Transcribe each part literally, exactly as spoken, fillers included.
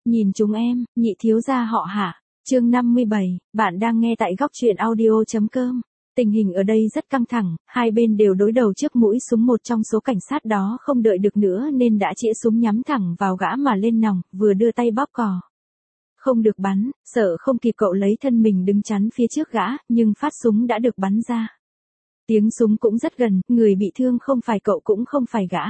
Nhìn chúng em, nhị thiếu gia họ Hạ. Chương năm mươi bảy, bạn đang nghe tại góc truyện audio chấm com. Tình hình ở đây rất căng thẳng, hai bên đều đối đầu trước mũi súng, một trong số cảnh sát đó không đợi được nữa nên đã chĩa súng nhắm thẳng vào gã mà lên nòng, vừa đưa tay bóp cò. Không được bắn, sợ không kịp cậu lấy thân mình đứng chắn phía trước gã, nhưng phát súng đã được bắn ra. Tiếng súng cũng rất gần, người bị thương không phải cậu cũng không phải gã,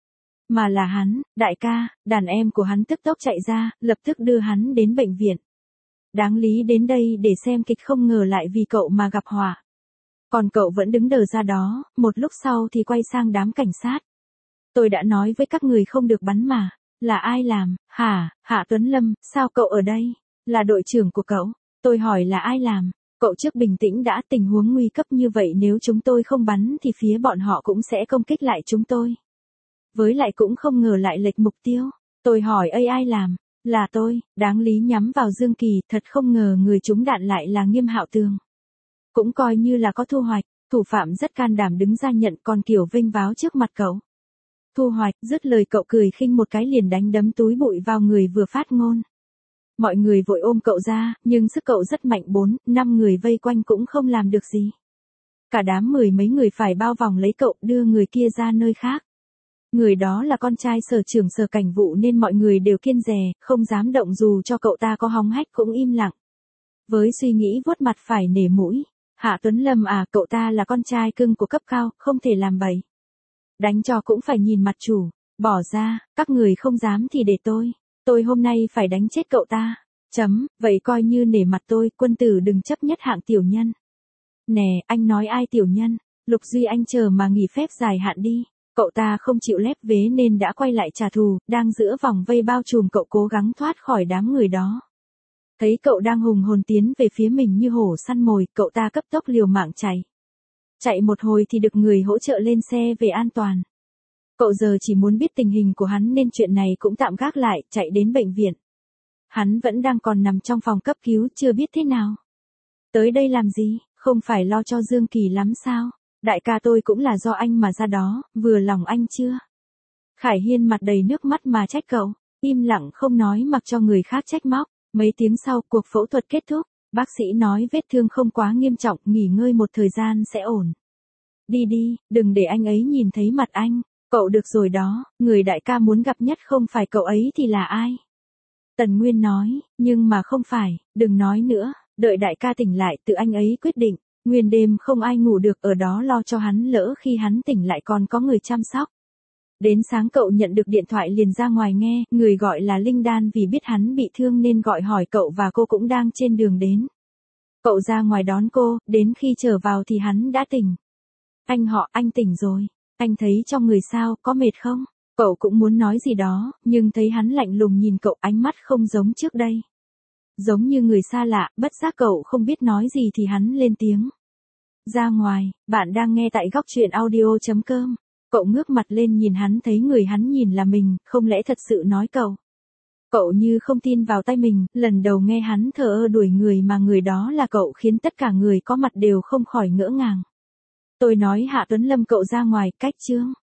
mà là hắn, đại ca. Đàn em của hắn tức tốc chạy ra, lập tức đưa hắn đến bệnh viện. Đáng lý đến đây để xem kịch, không ngờ lại vì cậu mà gặp họa. Còn cậu vẫn đứng đờ ra đó, một lúc sau thì quay sang đám cảnh sát. Tôi đã nói với các người không được bắn mà. Là ai làm? Hả, Hạ Tuấn Lâm, sao cậu ở đây? Là đội trưởng của cậu. Tôi hỏi là ai làm? Cậu trước bình tĩnh đã, tình huống nguy cấp như vậy nếu chúng tôi không bắn thì phía bọn họ cũng sẽ công kích lại chúng tôi. Với lại cũng không ngờ lại lệch mục tiêu. Tôi hỏi ơi ai làm? Là tôi, đáng lý nhắm vào Dương Kỳ, thật không ngờ người trúng đạn lại là Nghiêm Hạo Tường. Cũng coi như là có thu hoạch, thủ phạm rất can đảm đứng ra nhận, còn kiểu vênh váo trước mặt cậu. Thu hoạch, dứt lời cậu cười khinh một cái liền đánh đấm túi bụi vào người vừa phát ngôn. Mọi người vội ôm cậu ra, nhưng sức cậu rất mạnh, bốn, năm người vây quanh cũng không làm được gì. Cả đám mười mấy người phải bao vòng lấy cậu, đưa người kia ra nơi khác. Người đó là con trai sở trưởng Sở Cảnh vụ nên mọi người đều kiêng dè, không dám động dù cho cậu ta có hóng hách cũng im lặng. Với suy nghĩ vuốt mặt phải nể mũi. Hạ Tuấn Lâm à, cậu ta là con trai cưng của cấp cao, không thể làm bậy. Đánh cho cũng phải nhìn mặt chủ. Bỏ ra, các người không dám thì để tôi. Tôi hôm nay phải đánh chết cậu ta. Chấm, vậy coi như nể mặt tôi, quân tử đừng chấp nhất hạng tiểu nhân. Nè, anh nói ai tiểu nhân? Lục Duy anh chờ mà nghỉ phép dài hạn đi. Cậu ta không chịu lép vế nên đã quay lại trả thù, đang giữa vòng vây bao trùm cậu cố gắng thoát khỏi đám người đó. Thấy cậu đang hùng hồn tiến về phía mình như hổ săn mồi, cậu ta cấp tốc liều mạng chạy. Chạy một hồi thì được người hỗ trợ lên xe về an toàn. Cậu giờ chỉ muốn biết tình hình của hắn nên chuyện này cũng tạm gác lại, chạy đến bệnh viện. Hắn vẫn đang còn nằm trong phòng cấp cứu, chưa biết thế nào. Tới đây làm gì, không phải lo cho Dương Kỳ lắm sao? Đại ca tôi cũng là do anh mà ra đó, vừa lòng anh chưa? Khải Hiên mặt đầy nước mắt mà trách cậu, im lặng không nói mặc cho người khác trách móc. Mấy tiếng sau, cuộc phẫu thuật kết thúc, bác sĩ nói vết thương không quá nghiêm trọng, nghỉ ngơi một thời gian sẽ ổn. Đi đi, đừng để anh ấy nhìn thấy mặt anh. Cậu được rồi đó, người đại ca muốn gặp nhất không phải cậu ấy thì là ai? Tần Nguyên nói, nhưng mà không phải, đừng nói nữa, đợi đại ca tỉnh lại tự anh ấy quyết định. Nguyên đêm không ai ngủ được ở đó lo cho hắn, lỡ khi hắn tỉnh lại còn có người chăm sóc. Đến sáng cậu nhận được điện thoại liền ra ngoài nghe, người gọi là Linh Đan vì biết hắn bị thương nên gọi hỏi cậu và cô cũng đang trên đường đến. Cậu ra ngoài đón cô, đến khi trở vào thì hắn đã tỉnh. Anh họ, anh tỉnh rồi, anh thấy trong người sao, có mệt không? Cậu cũng muốn nói gì đó, nhưng thấy hắn lạnh lùng nhìn cậu, ánh mắt không giống trước đây. Giống như người xa lạ, bất giác cậu không biết nói gì thì hắn lên tiếng. Ra ngoài, bạn đang nghe tại góc truyện audio chấm com. Cậu ngước mặt lên nhìn hắn, thấy người hắn nhìn là mình, không lẽ thật sự nói cậu. Cậu như không tin vào tay mình, lần đầu nghe hắn thờ ơ đuổi người mà người đó là cậu khiến tất cả người có mặt đều không khỏi ngỡ ngàng. Tôi nói Hạ Tuấn Lâm cậu ra ngoài, cách chương.